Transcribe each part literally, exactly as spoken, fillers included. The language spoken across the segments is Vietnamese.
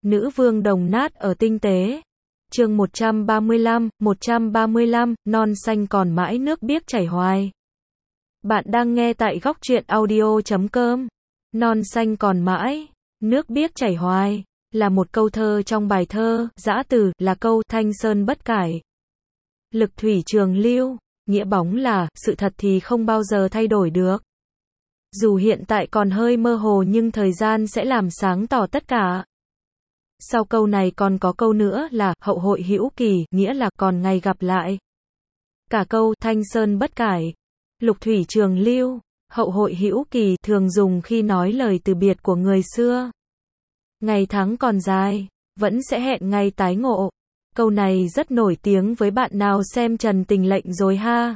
Nữ vương đồng nát ở tinh tế. Chương một trăm ba mươi lăm, một trăm ba mươi lăm, non xanh còn mãi nước biếc chảy hoài. Bạn đang nghe tại góc truyện audio chấm com. Non xanh còn mãi, nước biếc chảy hoài, là một câu thơ trong bài thơ, dã từ, là câu thanh sơn bất cải. Lực thủy trường lưu, nghĩa bóng là, sự thật thì không bao giờ thay đổi được. Dù hiện tại còn hơi mơ hồ nhưng thời gian sẽ làm sáng tỏ tất cả. Sau câu này còn có câu nữa là, hậu hội hữu kỳ, nghĩa là còn ngày gặp lại. Cả câu, thanh sơn bất cải, lục thủy trường lưu, hậu hội hữu kỳ, thường dùng khi nói lời từ biệt của người xưa. Ngày tháng còn dài, vẫn sẽ hẹn ngày tái ngộ. Câu này rất nổi tiếng với bạn nào xem Trần Tình Lệnh rồi ha.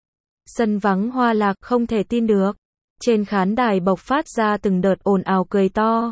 Sân vắng hoa lạc, không thể tin được. Trên khán đài bộc phát ra từng đợt ồn ào cười to.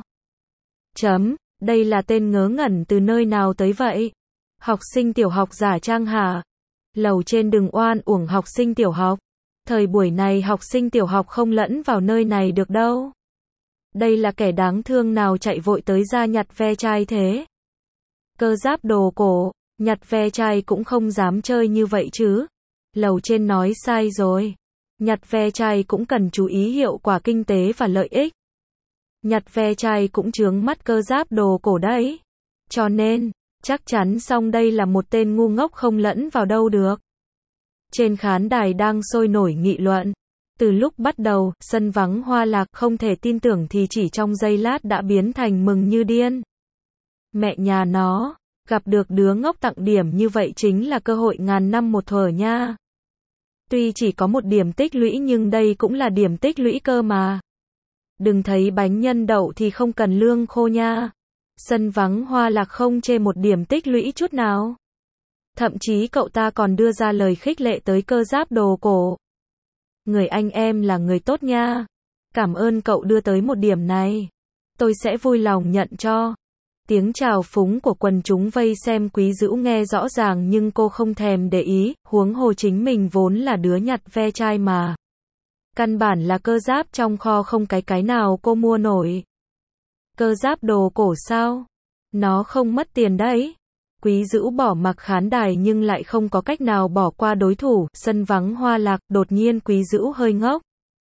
Chấm, đây là tên ngớ ngẩn từ nơi nào tới vậy? Học sinh tiểu học giả trang hả? Lầu trên đừng oan uổng học sinh tiểu học. Thời buổi này học sinh tiểu học không lẫn vào nơi này được đâu. Đây là kẻ đáng thương nào chạy vội tới ra nhặt ve chai thế? Cơ giáp đồ cổ, nhặt ve chai cũng không dám chơi như vậy chứ. Lầu trên nói sai rồi. Nhặt ve chai cũng cần chú ý hiệu quả kinh tế và lợi ích. Nhặt ve chai cũng chướng mắt cơ giáp đồ cổ đấy. Cho nên, chắc chắn xong đây là một tên ngu ngốc không lẫn vào đâu được. Trên khán đài đang sôi nổi nghị luận. Từ lúc bắt đầu, sân vắng hoa lạc, không thể tin tưởng thì chỉ trong giây lát đã biến thành mừng như điên. Mẹ nhà nó, gặp được đứa ngốc tặng điểm như vậy chính là cơ hội ngàn năm một thuở nha. Tuy chỉ có một điểm tích lũy nhưng đây cũng là điểm tích lũy cơ mà. Đừng thấy bánh nhân đậu thì không cần lương khô nha. Sân vắng hoa lạc không chê một điểm tích lũy chút nào. Thậm chí cậu ta còn đưa ra lời khích lệ tới cơ giáp đồ cổ. Người anh em là người tốt nha. Cảm ơn cậu đưa tới một điểm này. Tôi sẽ vui lòng nhận cho. Tiếng chào phúng của quần chúng vây xem Quý Dữu nghe rõ ràng nhưng cô không thèm để ý, huống hồ chính mình vốn là đứa nhặt ve chai mà. Căn bản là cơ giáp trong kho không cái cái nào cô mua nổi. Cơ giáp đồ cổ sao? Nó không mất tiền đấy. Quý Dữu bỏ mặc khán đài nhưng lại không có cách nào bỏ qua đối thủ, sân vắng hoa lạc, đột nhiên Quý Dữu hơi ngốc.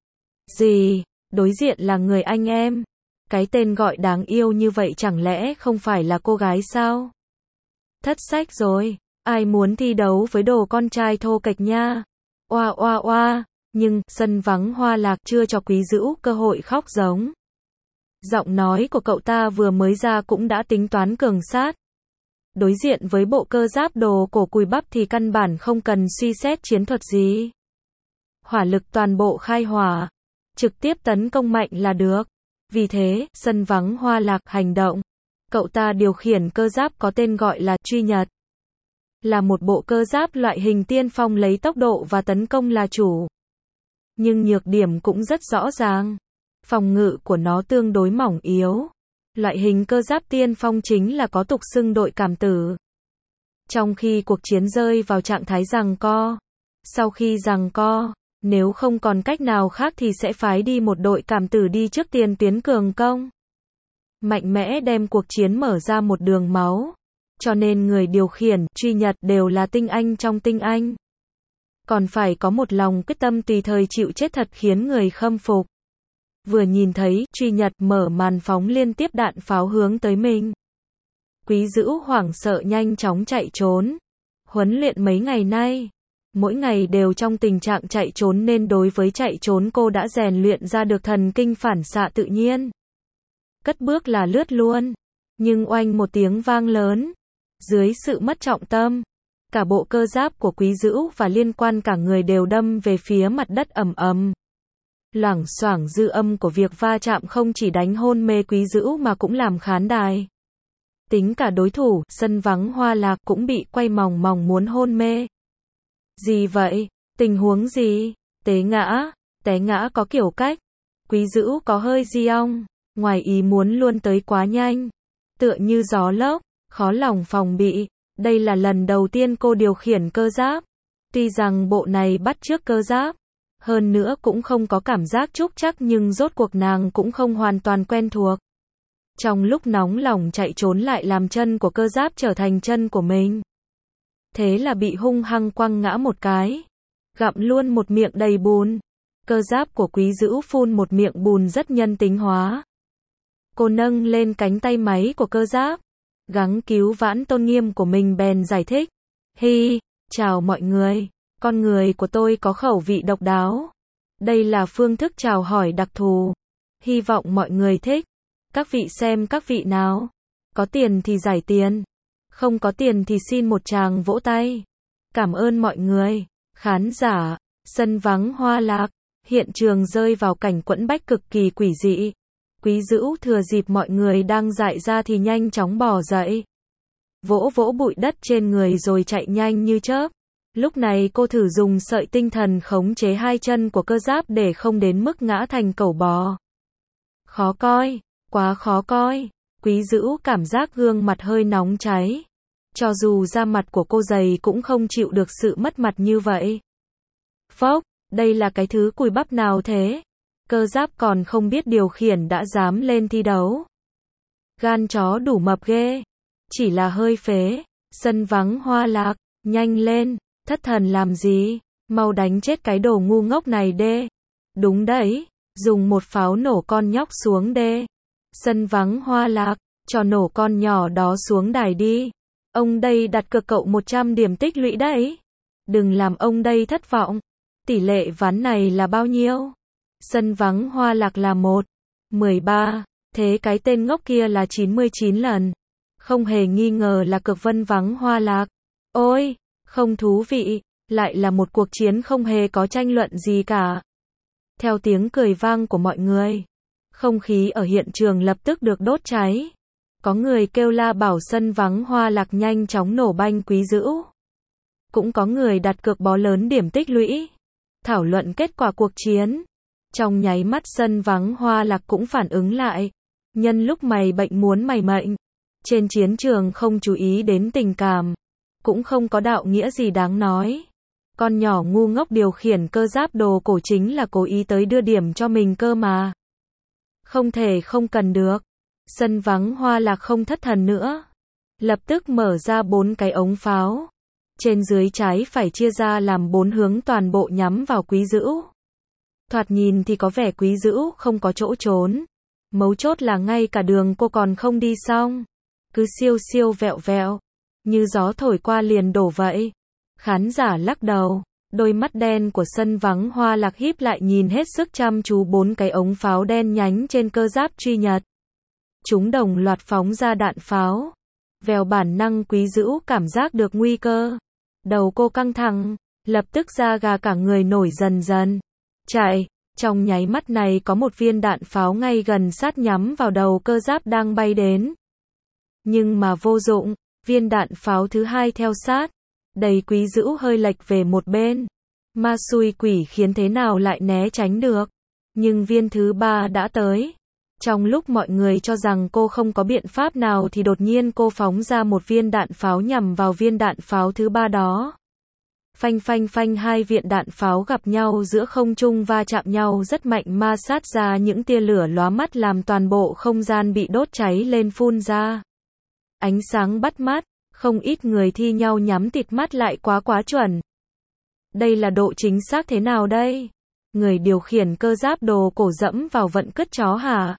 Gì? Đối diện là người anh em? Cái tên gọi đáng yêu như vậy chẳng lẽ không phải là cô gái sao? Thất sách rồi, ai muốn thi đấu với đồ con trai thô kệch nha? Oa oa oa, nhưng, sân vắng hoa lạc chưa cho Quý Dữu cơ hội khóc giống. Giọng nói của cậu ta vừa mới ra cũng đã tính toán cường sát. Đối diện với bộ cơ giáp đồ cổ cùi bắp thì căn bản không cần suy xét chiến thuật gì. Hỏa lực toàn bộ khai hỏa, trực tiếp tấn công mạnh là được. Vì thế, sân vắng hoa lạc hành động. Cậu ta điều khiển cơ giáp có tên gọi là Truy Nhật. Là một bộ cơ giáp loại hình tiên phong lấy tốc độ và tấn công là chủ. Nhưng nhược điểm cũng rất rõ ràng. Phòng ngự của nó tương đối mỏng yếu. Loại hình cơ giáp tiên phong chính là có tục xưng đội cảm tử. Trong khi cuộc chiến rơi vào trạng thái giằng co. Sau khi giằng co, nếu không còn cách nào khác thì sẽ phái đi một đội cảm tử đi trước tiền tuyến cường công. Mạnh mẽ đem cuộc chiến mở ra một đường máu. Cho nên người điều khiển, Truy Nhật đều là tinh anh trong tinh anh. Còn phải có một lòng quyết tâm tùy thời chịu chết thật khiến người khâm phục. Vừa nhìn thấy, Truy Nhật mở màn phóng liên tiếp đạn pháo hướng tới mình. Quý Dữu hoảng sợ nhanh chóng chạy trốn. Huấn luyện mấy ngày nay, mỗi ngày đều trong tình trạng chạy trốn nên đối với chạy trốn cô đã rèn luyện ra được thần kinh phản xạ tự nhiên. Cất bước là lướt luôn. Nhưng oanh một tiếng vang lớn. Dưới sự mất trọng tâm, cả bộ cơ giáp của Quý Dữu và liên quan cả người đều đâm về phía mặt đất ầm ầm. Loảng xoảng dư âm của việc va chạm không chỉ đánh hôn mê Quý Dữu mà cũng làm khán đài. Tính cả đối thủ, sân vắng hoa lạc cũng bị quay mòng mòng muốn hôn mê. Gì vậy? Tình huống gì? Té ngã, té ngã có kiểu cách. Quý Dữu có hơi di ong, ngoài ý muốn luôn tới quá nhanh. Tựa như gió lốc, khó lòng phòng bị. Đây là lần đầu tiên cô điều khiển cơ giáp. Tuy rằng bộ này bắt chước cơ giáp. Hơn nữa cũng không có cảm giác trúc chắc nhưng rốt cuộc nàng cũng không hoàn toàn quen thuộc. Trong lúc nóng lòng chạy trốn lại làm chân của cơ giáp trở thành chân của mình. Thế là bị hung hăng quăng ngã một cái. Gặm luôn một miệng đầy bùn. Cơ giáp của Quý Dữ phun một miệng bùn rất nhân tính hóa. Cô nâng lên cánh tay máy của cơ giáp. Gắng cứu vãn tôn nghiêm của mình bèn giải thích. Hi, chào mọi người. Con người của tôi có khẩu vị độc đáo. Đây là phương thức chào hỏi đặc thù. Hy vọng mọi người thích. Các vị xem các vị nào. Có tiền thì giải tiền. Không có tiền thì xin một tràng vỗ tay. Cảm ơn mọi người. Khán giả. Sân vắng hoa lạc. Hiện trường rơi vào cảnh quẫn bách cực kỳ quỷ dị. Quý Dữ thừa dịp mọi người đang dại ra thì nhanh chóng bò dậy. Vỗ vỗ bụi đất trên người rồi chạy nhanh như chớp. Lúc này cô thử dùng sợi tinh thần khống chế hai chân của cơ giáp để không đến mức ngã thành cẩu bò. Khó coi, quá khó coi. Quý Dữ cảm giác gương mặt hơi nóng cháy. Cho dù da mặt của cô dày cũng không chịu được sự mất mặt như vậy. Phốc, đây là cái thứ cùi bắp nào thế? Cơ giáp còn không biết điều khiển đã dám lên thi đấu. Gan chó đủ mập ghê. Chỉ là hơi phế. Sân vắng hoa lạc, nhanh lên, thất thần làm gì? Mau đánh chết cái đồ ngu ngốc này đê. Đúng đấy, dùng một pháo nổ con nhóc xuống đê. Sân vắng hoa lạc, cho nổ con nhỏ đó xuống đài đi. Ông đây đặt cược cậu một trăm điểm tích lũy đấy. Đừng làm ông đây thất vọng. Tỷ lệ ván này là bao nhiêu? Sân vắng hoa lạc là một, mười ba, thế cái tên ngốc kia là chín mươi chín lần. Không hề nghi ngờ là cực vân vắng hoa lạc. Ôi, không thú vị, lại là một cuộc chiến không hề có tranh luận gì cả. Theo tiếng cười vang của mọi người, không khí ở hiện trường lập tức được đốt cháy. Có người kêu la bảo sân vắng hoa lạc nhanh chóng nổ banh Quý Dữ. Cũng có người đặt cược bó lớn điểm tích lũy. Thảo luận kết quả cuộc chiến. Trong nháy mắt sân vắng hoa lạc cũng phản ứng lại. Nhân lúc mày bệnh muốn mày mệnh. Trên chiến trường không chú ý đến tình cảm. Cũng không có đạo nghĩa gì đáng nói. Con nhỏ ngu ngốc điều khiển cơ giáp đồ cổ chính là cố ý tới đưa điểm cho mình cơ mà. Không thể không cần được. Sân vắng hoa lạc không thất thần nữa. Lập tức mở ra bốn cái ống pháo. Trên dưới trái phải chia ra làm bốn hướng toàn bộ nhắm vào Quý Dữ. Thoạt nhìn thì có vẻ Quý Dữ không có chỗ trốn. Mấu chốt là ngay cả đường cô còn không đi xong. Cứ siêu siêu vẹo vẹo. Như gió thổi qua liền đổ vậy. Khán giả lắc đầu. Đôi mắt đen của sân vắng hoa lạc híp lại nhìn hết sức chăm chú bốn cái ống pháo đen nhánh trên cơ giáp truy nhật. Chúng đồng loạt phóng ra đạn pháo. Vèo bản năng Quý Dữ cảm giác được nguy cơ. Đầu cô căng thẳng, lập tức da gà cả người nổi dần dần. Chạy, trong nháy mắt này có một viên đạn pháo ngay gần sát nhắm vào đầu cơ giáp đang bay đến. Nhưng mà vô dụng, viên đạn pháo thứ hai theo sát. Đầy Quý Dữ hơi lệch về một bên. Ma xui quỷ khiến thế nào lại né tránh được. Nhưng viên thứ ba đã tới. Trong lúc mọi người cho rằng cô không có biện pháp nào thì đột nhiên cô phóng ra một viên đạn pháo nhằm vào viên đạn pháo thứ ba đó. Phanh phanh phanh hai viên đạn pháo gặp nhau giữa không trung va chạm nhau rất mạnh ma sát ra những tia lửa lóa mắt làm toàn bộ không gian bị đốt cháy lên phun ra. Ánh sáng bắt mắt, không ít người thi nhau nhắm tịt mắt lại quá quá chuẩn. Đây là độ chính xác thế nào đây? Người điều khiển cơ giáp đồ cổ dẫm vào vận cứt chó hả?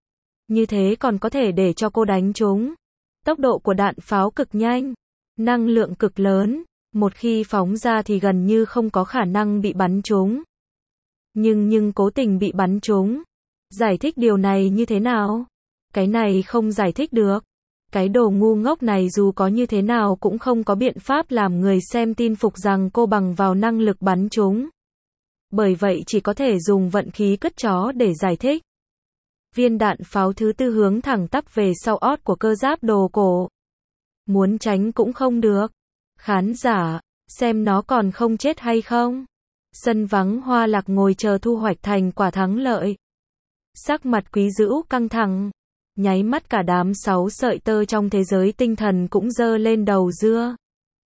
Như thế còn có thể để cho cô đánh trúng. Tốc độ của đạn pháo cực nhanh, năng lượng cực lớn, một khi phóng ra thì gần như không có khả năng bị bắn trúng. Nhưng nhưng cố tình bị bắn trúng. Giải thích điều này như thế nào? Cái này không giải thích được. Cái đồ ngu ngốc này dù có như thế nào cũng không có biện pháp làm người xem tin phục rằng cô bằng vào năng lực bắn trúng. Bởi vậy chỉ có thể dùng vận khí cứt chó để giải thích. Viên đạn pháo thứ tư hướng thẳng tắp về sau ót của cơ giáp đồ cổ. Muốn tránh cũng không được. Khán giả, xem nó còn không chết hay không. Sân vắng hoa lạc ngồi chờ thu hoạch thành quả thắng lợi. Sắc mặt Quý Dữ căng thẳng. Nháy mắt cả đám sáu sợi tơ trong thế giới tinh thần cũng dơ lên đầu dưa.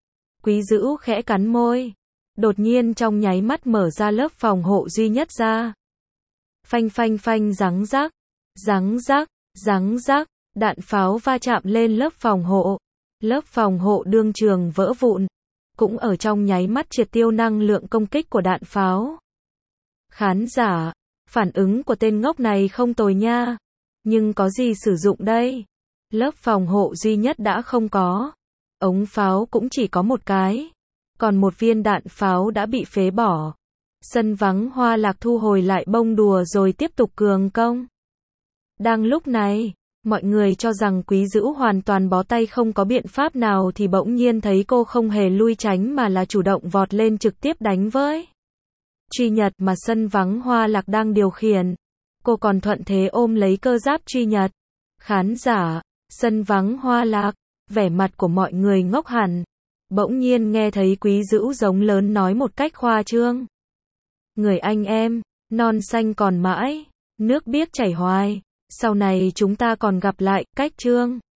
Quý Dữ khẽ cắn môi. Đột nhiên trong nháy mắt mở ra lớp phòng hộ duy nhất ra. Phanh phanh phanh rắng rắc. Rắng rắc, rắng rắc, Đạn pháo va chạm lên lớp phòng hộ. Lớp phòng hộ đương trường vỡ vụn. Cũng ở trong nháy mắt triệt tiêu năng lượng công kích của đạn pháo. Khán giả, phản ứng của tên ngốc này không tồi nha. Nhưng có gì sử dụng đây? Lớp phòng hộ duy nhất đã không có. Ống pháo cũng chỉ có một cái. Còn một viên đạn pháo đã bị phế bỏ. Sân vắng Hoa Lạc thu hồi lại bông đùa rồi tiếp tục cường công. Đang lúc này, mọi người cho rằng Quý Dữu hoàn toàn bó tay không có biện pháp nào thì bỗng nhiên thấy cô không hề lui tránh mà là chủ động vọt lên trực tiếp đánh với Truy Nhật mà sân vắng Hoa Lạc đang điều khiển. Cô còn thuận thế ôm lấy cơ giáp Truy Nhật. Khán giả, sân vắng Hoa Lạc, vẻ mặt của mọi người ngốc hẳn. Bỗng nhiên nghe thấy Quý Dữu giống lớn nói một cách khoa trương. Người anh em, non xanh còn mãi, nước biếc chảy hoài. Sau này chúng ta còn gặp lại, cách trương.